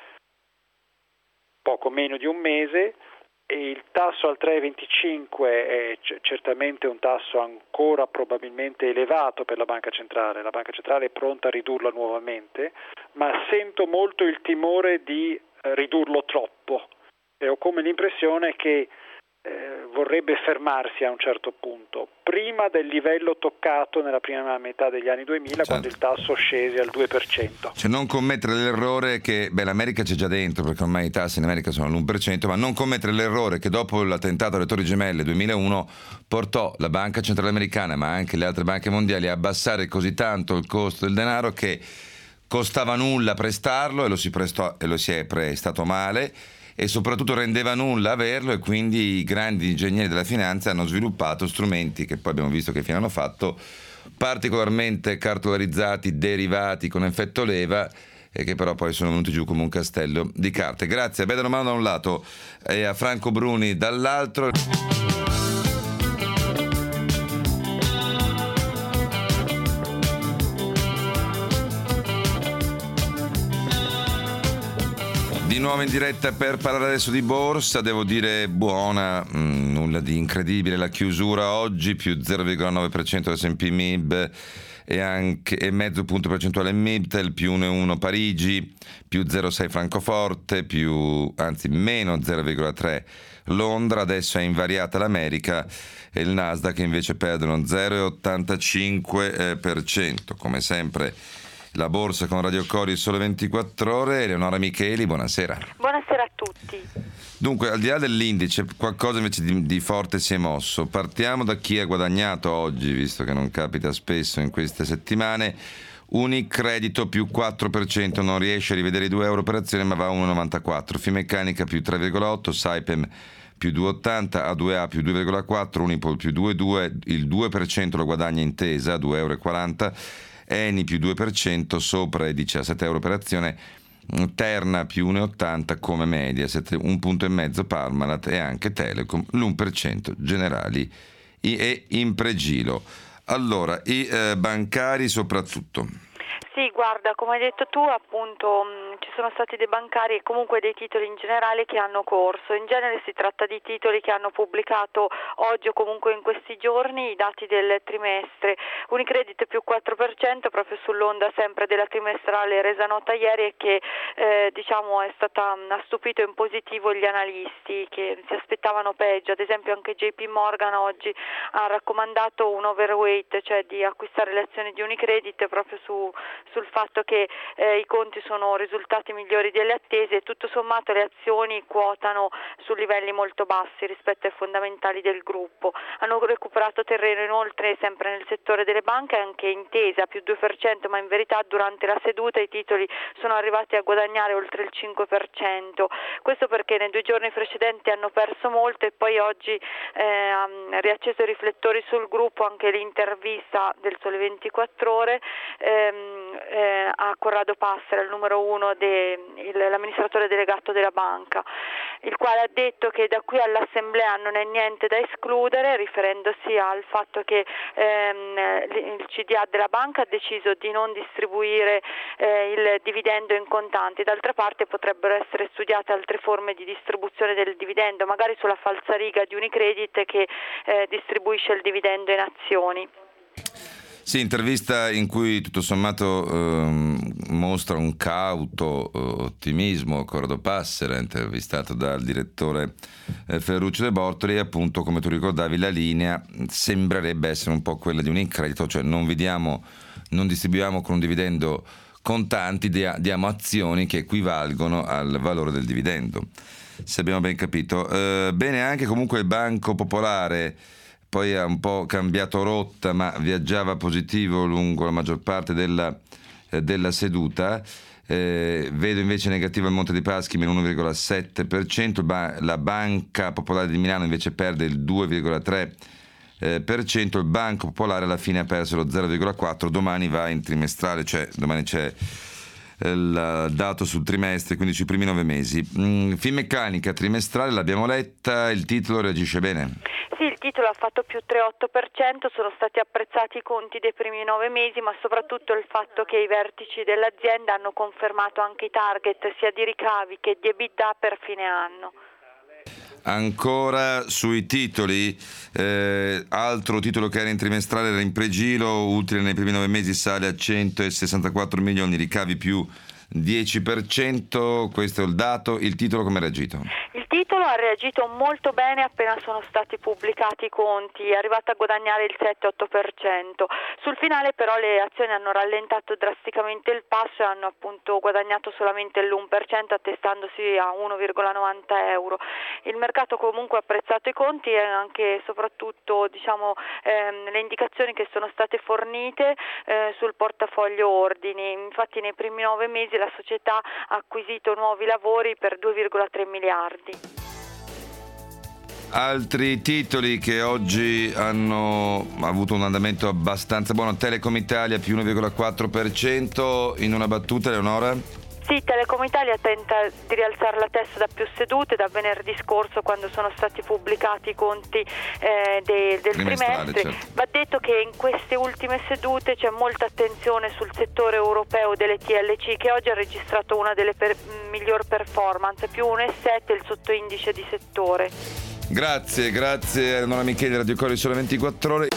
poco meno di un mese, e il tasso al tre virgola venticinque è c- certamente un tasso ancora probabilmente elevato per la Banca Centrale. La Banca Centrale è pronta a ridurlo nuovamente, ma sento molto il timore di eh, ridurlo troppo. E ho come l'impressione che eh, vorrebbe fermarsi a un certo punto, prima del livello toccato nella prima metà degli anni duemila, certo, quando il tasso scese al due per cento. Cioè non commettere l'errore che, beh, l'America c'è già dentro, perché ormai i tassi in America sono all'uno per cento, ma non commettere l'errore che dopo l'attentato alle Torri Gemelle duemilauno portò la Banca Centrale Americana, ma anche le altre banche mondiali, a abbassare così tanto il costo del denaro che costava nulla prestarlo e lo si prestò e lo si è prestato male, e soprattutto rendeva nulla averlo, e quindi i grandi ingegneri della finanza hanno sviluppato strumenti che poi abbiamo visto che fine hanno fatto, particolarmente cartolarizzati, derivati con effetto leva, e che però poi sono venuti giù come un castello di carte. Grazie a Beda Romano da un lato e a Franco Bruni dall'altro. Di nuovo in diretta per parlare adesso di borsa, devo dire buona, mh, nulla di incredibile, la chiusura oggi più zero virgola nove per cento S and P M I B e anche e mezzo punto percentuale Mibtel, più uno virgola uno Parigi, più zero virgola sei Francoforte, più anzi meno zero virgola tre Londra, adesso è invariata l'America e il Nasdaq invece perdono zero virgola ottantacinque per cento. Come sempre la borsa con Radio Cori Sole ventiquattro Ore. Eleonora Micheli, buonasera. Buonasera a tutti. Dunque, al di là dell'indice, qualcosa invece di, di forte si è mosso. Partiamo da chi ha guadagnato oggi, visto che non capita spesso in queste settimane. Unicredito più quattro per cento, non riesce a rivedere i due euro per azione, ma va a uno virgola novantaquattro. Finmeccanica più tre virgola otto, Saipem più due virgola ottanta, A due A più due virgola quattro, Unipol più due virgola due, il due per cento lo guadagna Intesa, due virgola quaranta euro. Eni più due per cento, sopra i diciassette euro per azione, Terna più uno virgola ottanta come media, un punto e mezzo Parmalat e anche Telecom l'uno per cento, Generali e Impregilo. Allora, i eh, bancari soprattutto. Sì, guarda, come hai detto tu, appunto mh, ci sono stati dei bancari e comunque dei titoli in generale che hanno corso. In genere si tratta di titoli che hanno pubblicato oggi o comunque in questi giorni i dati del trimestre. Unicredit più quattro per cento proprio sull'onda sempre della trimestrale resa nota ieri, e che eh, diciamo è stata ha stupito in positivo gli analisti che si aspettavano peggio. Ad esempio anche J P Morgan oggi ha raccomandato un overweight, cioè di acquistare le azioni di Unicredit proprio su sul fatto che eh, i conti sono risultati migliori delle attese e tutto sommato le azioni quotano su livelli molto bassi rispetto ai fondamentali del gruppo. Hanno recuperato terreno inoltre sempre nel settore delle banche, anche Intesa più due per cento, ma in verità durante la seduta i titoli sono arrivati a guadagnare oltre il cinque per cento. Questo perché nei due giorni precedenti hanno perso molto e poi oggi eh, ha riacceso i riflettori sul gruppo anche l'intervista del Sole ventiquattro Ore ehm, eh, a Corrado Passera, il numero uno, de, il, l'amministratore delegato della banca, il quale ha detto che da qui all'assemblea non è niente da escludere, riferendosi al fatto che ehm, il C D A della banca ha deciso di non distribuire eh, il dividendo in contanti. D'altra parte potrebbero essere studiate altre forme di distribuzione del dividendo, magari sulla falsariga di Unicredit che eh, distribuisce il dividendo in azioni. Sì, intervista in cui tutto sommato ehm, mostra un cauto eh, ottimismo Corrado Passera, intervistato dal direttore eh, Ferruccio De Bortoli, e appunto, come tu ricordavi, la linea sembrerebbe essere un po' quella di un incredito, cioè non vediamo, non distribuiamo con un dividendo contanti, diamo azioni che equivalgono al valore del dividendo, se abbiamo ben capito. Eh, bene anche comunque il Banco Popolare, poi ha un po' cambiato rotta, ma viaggiava positivo lungo la maggior parte della, eh, della seduta. Eh, vedo invece negativo il Monte dei Paschi, meno uno virgola sette per cento. Ba- la Banca Popolare di Milano invece perde il due virgola tre per cento. Il Banco Popolare alla fine ha perso lo zero virgola quattro per cento. Domani va in trimestrale, cioè domani c'è il dato sul trimestre, quindi sui primi nove mesi. Mm, Finmeccanica trimestrale l'abbiamo letta, il titolo reagisce bene. Sì, il titolo ha fatto più tre virgola otto per cento, sono stati apprezzati i conti dei primi nove mesi, ma soprattutto il fatto che i vertici dell'azienda hanno confermato anche i target sia di ricavi che di EBITDA per fine anno. Ancora sui titoli, eh, altro titolo che era in trimestrale era in pregilo, utile nei primi nove mesi sale a centosessantaquattro milioni, ricavi più dieci per cento, questo è il dato. Il titolo come ha reagito? Il titolo ha reagito molto bene appena sono stati pubblicati i conti, è arrivato a guadagnare il sette otto per cento. Sul finale però le azioni hanno rallentato drasticamente il passo e hanno appunto guadagnato solamente l'uno per cento, attestandosi a uno virgola novanta euro. Il mercato comunque ha apprezzato i conti e anche e soprattutto diciamo ehm, le indicazioni che sono state fornite eh, sul portafoglio ordini. Infatti nei primi nove mesi la società ha acquisito nuovi lavori per due virgola tre miliardi. Altri titoli che oggi hanno avuto un andamento abbastanza buono: Telecom Italia più uno virgola quattro per cento. In una battuta, Leonora? Sì, Telecom Italia tenta di rialzare la testa da più sedute, da venerdì scorso quando sono stati pubblicati i conti eh, de, del trimestre. Certo. Va detto che in queste ultime sedute c'è molta attenzione sul settore europeo delle T L C, che oggi ha registrato una delle per, miglior performance, più uno virgola sette il sottoindice di settore. Grazie, grazie a Eleonora Micheli, Radio Cori Sole ventiquattro Ore.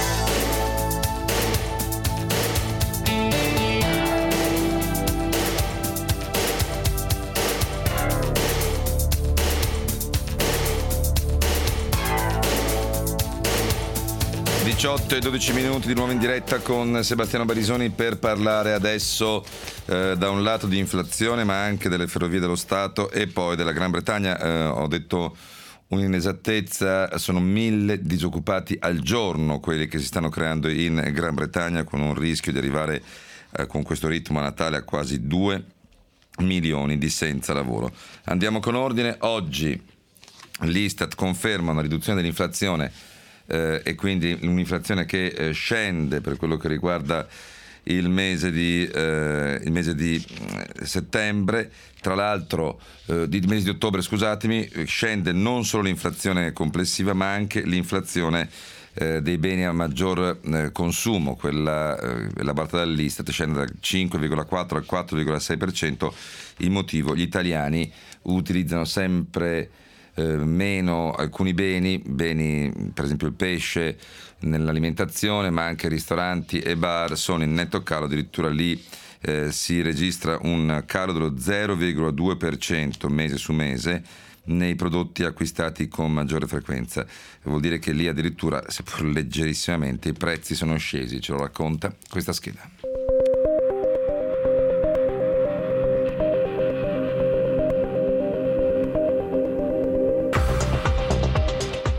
diciotto e dodici minuti di nuovo in diretta con Sebastiano Barisoni per parlare adesso eh, da un lato di inflazione, ma anche delle ferrovie dello Stato e poi della Gran Bretagna. Eh, ho detto un'inesattezza, sono mille disoccupati al giorno quelli che si stanno creando in Gran Bretagna, con un rischio di arrivare eh, con questo ritmo a Natale a quasi due milioni di senza lavoro. Andiamo con ordine. Oggi l'Istat conferma una riduzione dell'inflazione Eh, e quindi un'inflazione che eh, scende per quello che riguarda il mese di, eh, il mese di eh, settembre. Tra l'altro eh, di mese di ottobre, scusatemi, scende non solo l'inflazione complessiva ma anche l'inflazione eh, dei beni a maggior eh, consumo, quella eh, elaborata dall'Istat, scende dal cinque virgola quattro al quattro virgola sei per cento. Il motivo: gli italiani utilizzano sempre Eh, meno alcuni beni, beni per esempio il pesce nell'alimentazione, ma anche ristoranti e bar sono in netto calo, addirittura lì eh, si registra un calo dello zero virgola due per cento mese su mese nei prodotti acquistati con maggiore frequenza. Vuol dire che lì addirittura, seppur leggerissimamente, i prezzi sono scesi. Ce lo racconta questa scheda.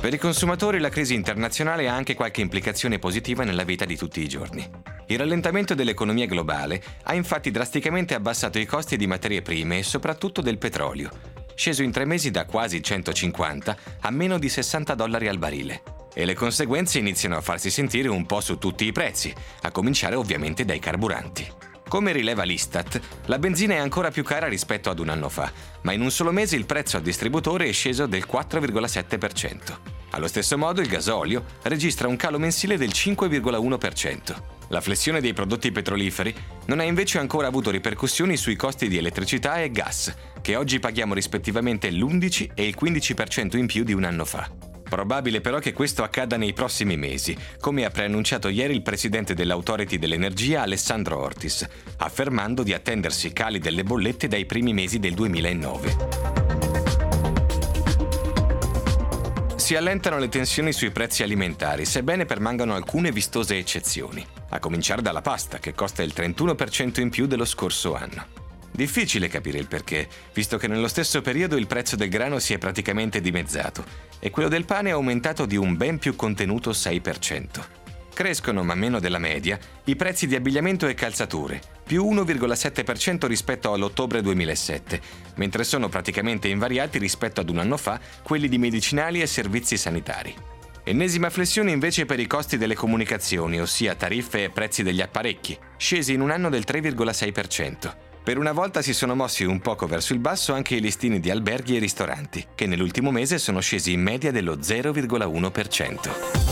Per i consumatori la crisi internazionale ha anche qualche implicazione positiva nella vita di tutti i giorni. Il rallentamento dell'economia globale ha infatti drasticamente abbassato i costi di materie prime e soprattutto del petrolio, sceso in tre mesi da quasi centocinquanta a meno di sessanta dollari al barile. E le conseguenze iniziano a farsi sentire un po' su tutti i prezzi, a cominciare ovviamente dai carburanti. Come rileva l'Istat, la benzina è ancora più cara rispetto ad un anno fa, ma in un solo mese il prezzo al distributore è sceso del quattro virgola sette per cento. Allo stesso modo il gasolio registra un calo mensile del cinque virgola uno per cento. La flessione dei prodotti petroliferi non ha invece ancora avuto ripercussioni sui costi di elettricità e gas, che oggi paghiamo rispettivamente l'undici e il quindici per cento in più di un anno fa. Probabile però che questo accada nei prossimi mesi, come ha preannunciato ieri il presidente dell'Authority dell'Energia Alessandro Ortis, affermando di attendersi cali delle bollette dai primi mesi del duemilanove. Si allentano le tensioni sui prezzi alimentari, sebbene permangano alcune vistose eccezioni, a cominciare dalla pasta, che costa il trentuno per cento in più dello scorso anno. Difficile capire il perché, visto che nello stesso periodo il prezzo del grano si è praticamente dimezzato e quello del pane è aumentato di un ben più contenuto sei per cento. Crescono, ma meno della media, i prezzi di abbigliamento e calzature, più uno virgola sette per cento rispetto all'ottobre duemilasette, mentre sono praticamente invariati rispetto ad un anno fa quelli di medicinali e servizi sanitari. Ennesima flessione invece per i costi delle comunicazioni, ossia tariffe e prezzi degli apparecchi, scesi in un anno del tre virgola sei per cento. Per una volta si sono mossi un poco verso il basso anche i listini di alberghi e ristoranti, che nell'ultimo mese sono scesi in media dello zero virgola uno per cento.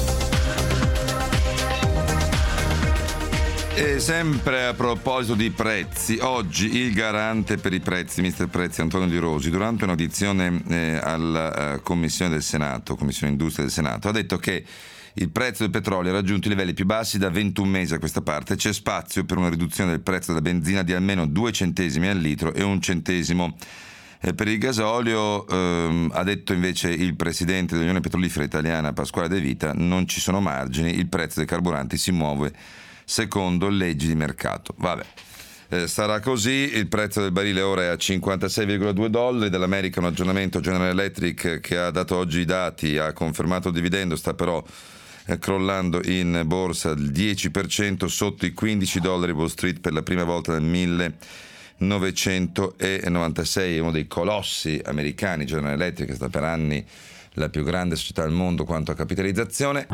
E sempre a proposito di prezzi, oggi il garante per i prezzi, mister Prezzi, Antonio Di Rosi, durante un'audizione eh, alla uh, Commissione del Senato, Commissione Industria del Senato, ha detto che il prezzo del petrolio ha raggiunto i livelli più bassi da ventuno mesi a questa parte. C'è spazio per una riduzione del prezzo della benzina di almeno due centesimi al litro e un centesimo eh, per il gasolio. Ehm, ha detto invece il presidente dell'Unione Petrolifera Italiana, Pasquale De Vita, non ci sono margini, il prezzo dei carburanti si muove secondo leggi di mercato. Vabbè. Eh, sarà così, il prezzo del barile ora è a cinquantasei virgola due dollari, dall'America un aggiornamento General Electric che ha dato oggi i dati, ha confermato il dividendo, sta però eh, crollando in borsa il dieci per cento sotto i quindici dollari Wall Street per la prima volta nel millenovecentonovantasei, è uno dei colossi americani. General Electric è stata per anni la più grande società al mondo quanto a capitalizzazione.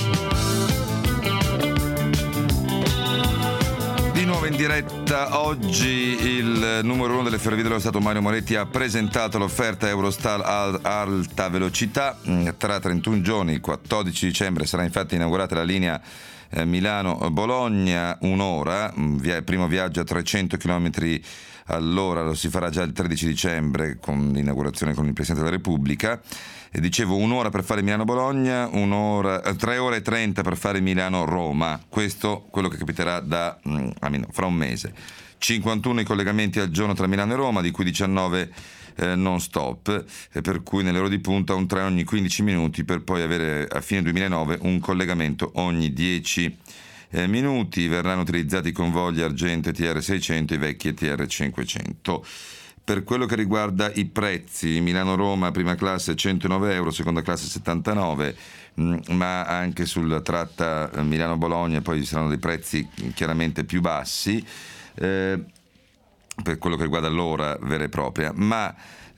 Di nuovo in diretta oggi il numero uno delle Ferrovie dello Stato, Mario Moretti, ha presentato l'offerta Eurostar al- alta velocità. Tra trentuno giorni, il quattordici dicembre, sarà infatti inaugurata la linea eh, Milano-Bologna, un'ora, via- primo viaggio a trecento chilometri all'ora, lo si farà già il tredici dicembre con l'inaugurazione con il Presidente della Repubblica. E dicevo, un'ora per fare Milano-Bologna, un'ora, eh, tre ore e trenta per fare Milano-Roma. Questo quello che capiterà da mm, fra un mese. cinquantuno i collegamenti al giorno tra Milano e Roma, di cui diciannove eh, non stop, e per cui nelle ore di punta un treno ogni quindici minuti, per poi avere a fine duemilanove un collegamento ogni dieci eh, minuti. Verranno utilizzati i convogli Argento e T R seicento, i vecchi e T R cinquecento. Per quello che riguarda i prezzi, Milano-Roma prima classe centonove euro, seconda classe settantanove, ma anche sulla tratta Milano-Bologna poi ci saranno dei prezzi chiaramente più bassi eh, per quello che riguarda l'ora vera e propria, ma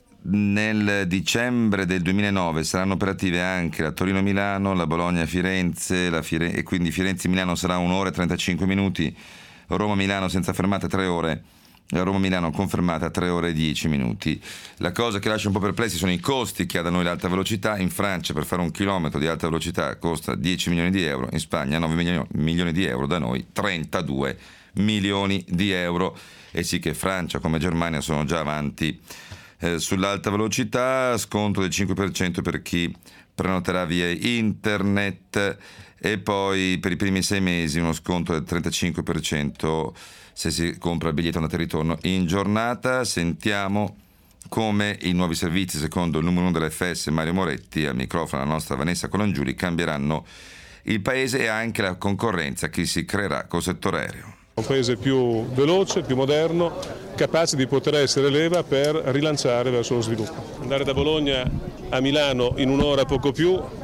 nel dicembre del duemilanove saranno operative anche la Torino-Milano, la Bologna-Firenze, la Fire- e quindi Firenze-Milano sarà un'ora e trentacinque minuti, Roma-Milano senza fermate tre ore, la Roma-Milano confermata a tre ore e dieci minuti. La cosa che lascia un po' perplessi sono i costi che ha da noi l'alta velocità. In Francia per fare un chilometro di alta velocità costa dieci milioni di euro, in Spagna nove milioni di euro, da noi trentadue milioni di euro. E sì che Francia come Germania sono già avanti eh, sull'alta velocità. Sconto del cinque per cento per chi prenoterà via internet, e poi per i primi sei mesi uno sconto del trentacinque per cento se si compra il biglietto andata e ritorno in giornata. Sentiamo come i nuovi servizi, secondo il numero uno dell'F S Mario Moretti, al microfono la nostra Vanessa Colangiuli, cambieranno il paese e anche la concorrenza che si creerà col settore aereo. Un paese più veloce, più moderno, capace di poter essere leva per rilanciare verso lo sviluppo. Andare da Bologna a Milano in un'ora poco più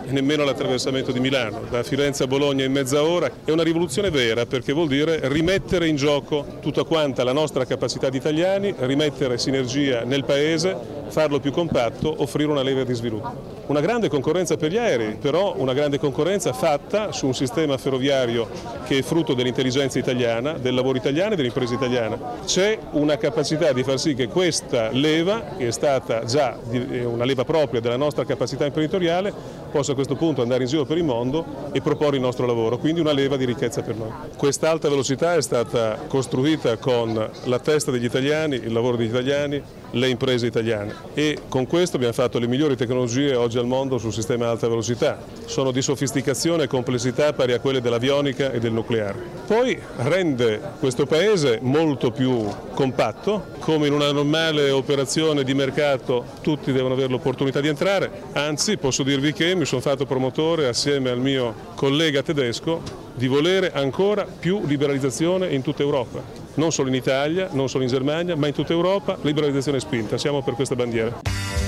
nemmeno l'attraversamento di Milano. Da Firenze a Bologna in mezza ora è una rivoluzione vera, perché vuol dire rimettere in gioco tutta quanta la nostra capacità di italiani, rimettere sinergia nel paese, farlo più compatto, offrire una leva di sviluppo. Una grande concorrenza per gli aerei, però una grande concorrenza fatta su un sistema ferroviario che è frutto dell'intelligenza italiana, del lavoro italiano e dell'impresa italiana. C'è una capacità di far sì che questa leva, che è stata già una leva propria della nostra capacità imprenditoriale, possa a questo punto andare in giro per il mondo e proporre il nostro lavoro, quindi una leva di ricchezza per noi. Questa alta velocità è stata costruita con la testa degli italiani, il lavoro degli italiani, le imprese italiane, e con questo abbiamo fatto le migliori tecnologie oggi al mondo sul sistema alta velocità. Sono di sofisticazione e complessità pari a quelle dell'avionica e del nucleare. Poi rende questo paese molto più compatto, come in una normale operazione di mercato tutti devono avere l'opportunità di entrare, anzi posso dirvi che mi sono fatto promotore assieme al mio collega tedesco di volere ancora più liberalizzazione in tutta Europa, non solo in Italia, non solo in Germania, ma in tutta Europa liberalizzazione spinta, siamo per questa bandiera.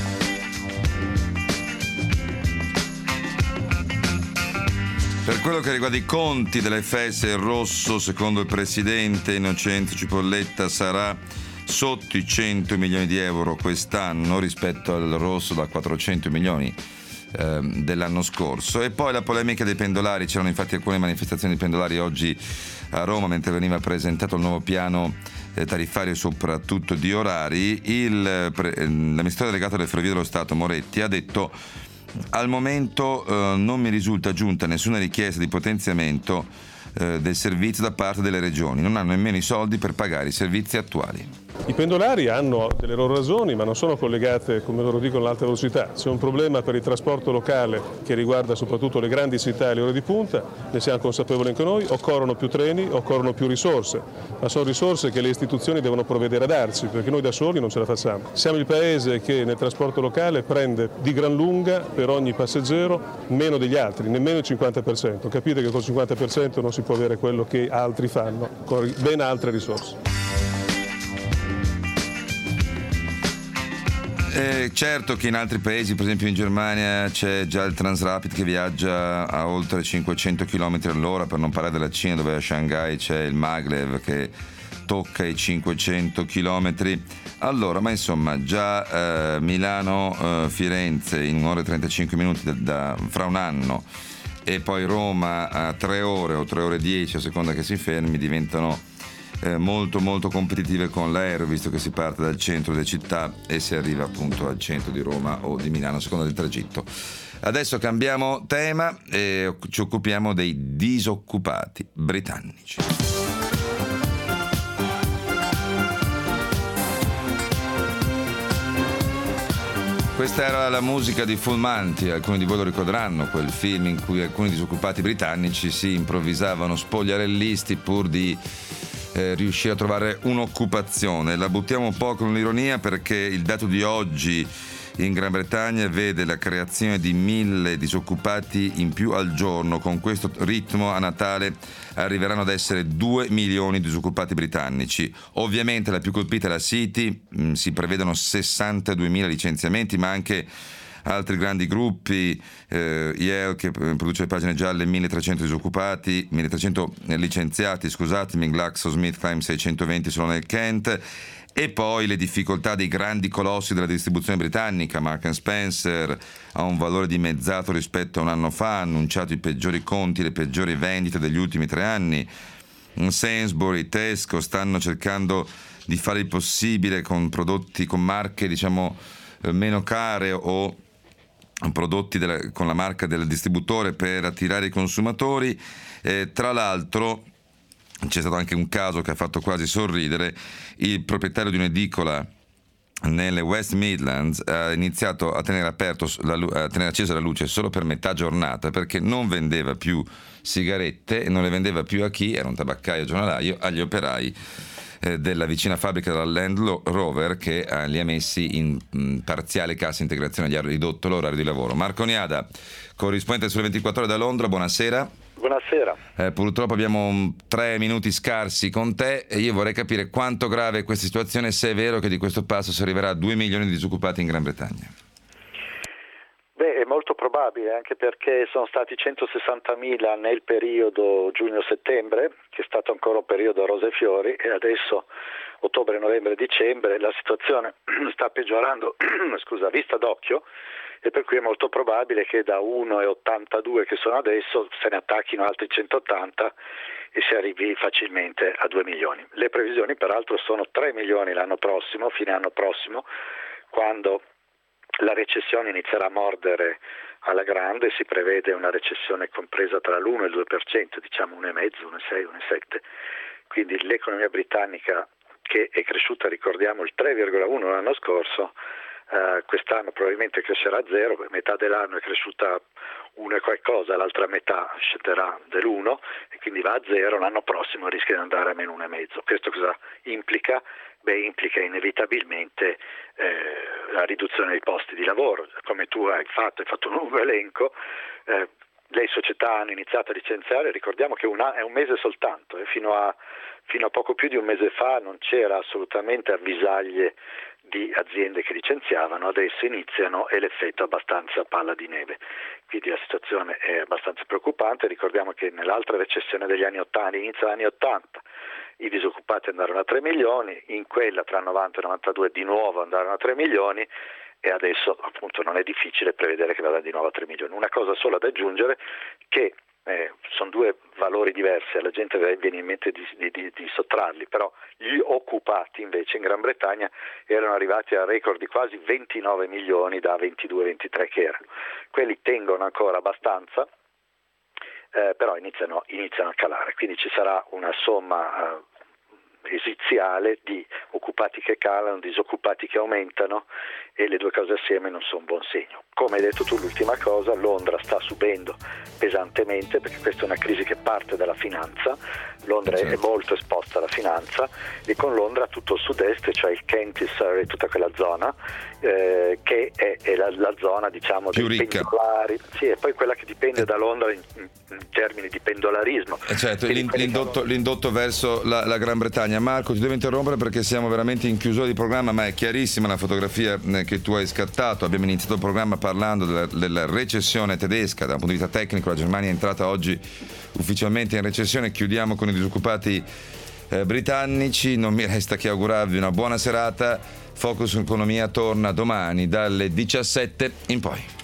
Per quello che riguarda i conti dell'F S, il rosso, secondo il presidente Innocenzo Cipolletta, sarà sotto i cento milioni di euro quest'anno rispetto al rosso da quattrocento milioni eh, dell'anno scorso. E poi la polemica dei pendolari, c'erano infatti alcune manifestazioni di pendolari oggi a Roma mentre veniva presentato il nuovo piano eh, tariffario, soprattutto di orari. Il, pre, l'amministratore delegato delle Ferrovie dello Stato Moretti ha detto: al momento eh, non mi risulta giunta nessuna richiesta di potenziamento eh, del servizio da parte delle regioni, non hanno nemmeno i soldi per pagare i servizi attuali. I pendolari hanno delle loro ragioni, ma non sono collegate, come loro dicono, all'alta velocità. C'è un problema per il trasporto locale che riguarda soprattutto le grandi città e le ore di punta, ne siamo consapevoli anche noi, occorrono più treni, occorrono più risorse, ma sono risorse che le istituzioni devono provvedere a darci, perché noi da soli non ce la facciamo. Siamo il paese che nel trasporto locale prende di gran lunga per ogni passeggero meno degli altri, nemmeno il cinquanta per cento. Capite che col cinquanta per cento non si può avere quello che altri fanno, con ben altre risorse. Eh, certo che in altri paesi, per esempio in Germania, c'è già il Transrapid che viaggia a oltre cinquecento chilometri all'ora, per non parlare della Cina, dove a Shanghai c'è il Maglev che tocca i cinquecento chilometri all'ora. Ma insomma già eh, Milano-Firenze eh, in un'ora e trentacinque minuti da, da, fra un anno, e poi Roma a tre ore o tre ore e dieci a seconda che si fermi, diventano Eh, molto molto competitive con l'aereo, visto che si parte dal centro delle città e si arriva appunto al centro di Roma o di Milano a seconda del tragitto. Adesso cambiamo tema e ci occupiamo dei disoccupati britannici. Questa era la musica di Full Monty, alcuni di voi lo ricorderanno, quel film in cui alcuni disoccupati britannici si improvvisavano spogliarellisti pur di Eh, riuscire a trovare un'occupazione. La buttiamo un po' con l'ironia, perché il dato di oggi in Gran Bretagna vede la creazione di mille disoccupati in più al giorno. Con questo ritmo a Natale arriveranno ad essere due milioni di disoccupati britannici. Ovviamente la più colpita è la City, mh, si prevedono sessantaduemila licenziamenti, ma anche altri grandi gruppi, eh, Yale che produce le pagine gialle, milletrecento disoccupati, milletrecento licenziati, scusatemi, GlaxoSmithKline seicentoventi solo nel Kent, e poi le difficoltà dei grandi colossi della distribuzione britannica. Marks and Spencer ha un valore dimezzato rispetto a un anno fa, ha annunciato i peggiori conti, le peggiori vendite degli ultimi tre anni. Sainsbury, Tesco stanno cercando di fare il possibile con prodotti, con marche diciamo meno care o prodotti della, con la marca del distributore per attirare i consumatori. Eh, tra l'altro c'è stato anche un caso che ha fatto quasi sorridere: il proprietario di un'edicola nelle West Midlands ha iniziato a tenere aperto la, a tenere accesa la luce solo per metà giornata, perché non vendeva più sigarette e non le vendeva più a chi? Era un tabaccaio giornalaio, agli operai della vicina fabbrica della Land Rover, che eh, li ha messi in mh, parziale cassa integrazione, gli ha ridotto l'orario di lavoro. Marco Niada, corrispondente sulle ventiquattro ore da Londra, buonasera. Buonasera. Eh, purtroppo abbiamo um, tre minuti scarsi con te e io vorrei capire quanto grave è questa situazione, se è vero che di questo passo si arriverà a due milioni di disoccupati in Gran Bretagna. Beh, è molto probabile, anche perché sono stati centosessantamila nel periodo giugno-settembre, che è stato ancora un periodo a rose e fiori, e adesso ottobre, novembre, dicembre la situazione sta peggiorando scusa, a vista d'occhio, e per cui è molto probabile che da uno virgola ottantadue che sono adesso se ne attacchino altri centottanta e si arrivi facilmente a due milioni. Le previsioni peraltro sono tre milioni l'anno prossimo, fine anno prossimo, quando la recessione inizierà a mordere alla grande. Si prevede una recessione compresa tra l'uno e il due per cento, diciamo uno virgola cinque, uno virgola sei, uno virgola sette. Quindi l'economia britannica, che è cresciuta, ricordiamo, il tre virgola uno l'anno scorso, Uh, quest'anno probabilmente crescerà a zero, metà dell'anno è cresciuta uno e qualcosa, l'altra metà scenderà dell'uno e quindi va a zero, l'anno prossimo rischia di andare a meno uno e mezzo. Questo cosa implica? Beh, implica inevitabilmente eh, la riduzione dei posti di lavoro. Come tu hai fatto, hai fatto un lungo elenco, eh, le società hanno iniziato a licenziare, ricordiamo che una, è un mese soltanto, e fino a, fino a poco più di un mese fa non c'era assolutamente avvisaglie di aziende che licenziavano, adesso iniziano e l'effetto è abbastanza palla di neve, quindi la situazione è abbastanza preoccupante. Ricordiamo che nell'altra recessione degli anni ottanta, inizio degli anni ottanta, i disoccupati andarono a tre milioni, in quella tra novanta e novantadue di nuovo andarono a tre milioni, e adesso appunto non è difficile prevedere che vada di nuovo a tre milioni. Una cosa sola da aggiungere, che Eh, sono due valori diversi, alla gente viene in mente di, di, di, di sottrarli, però gli occupati invece in Gran Bretagna erano arrivati a record di quasi ventinove milioni da ventidue ventitré che erano. Quelli tengono ancora abbastanza, eh, però iniziano, iniziano a calare, quindi ci sarà una somma eh, esiziale di occupati che calano, disoccupati che aumentano, e le due cose assieme non sono un buon segno. Come hai detto tu, l'ultima cosa, Londra sta subendo pesantemente, perché questa è una crisi che parte dalla finanza. Londra certo. è molto esposta alla finanza, e con Londra tutto il sud-est, cioè il Kent, il Surrey, tutta quella zona eh, che è, è la, la zona, diciamo, più dei ricca. pendolari, sì, e poi quella che dipende da Londra in, in termini di pendolarismo. Eh certo, l'indotto, l'indotto verso la, la Gran Bretagna. Marco, ti devo interrompere perché siamo veramente in chiusura di programma, ma è chiarissima la fotografia che tu hai scattato. Abbiamo iniziato il programma parlando della, della recessione tedesca. Da un punto di vista tecnico la Germania è entrata oggi ufficialmente in recessione. Chiudiamo con i disoccupati eh, britannici. Non mi resta che augurarvi una buona serata. Focus Economia torna domani dalle diciassette in poi.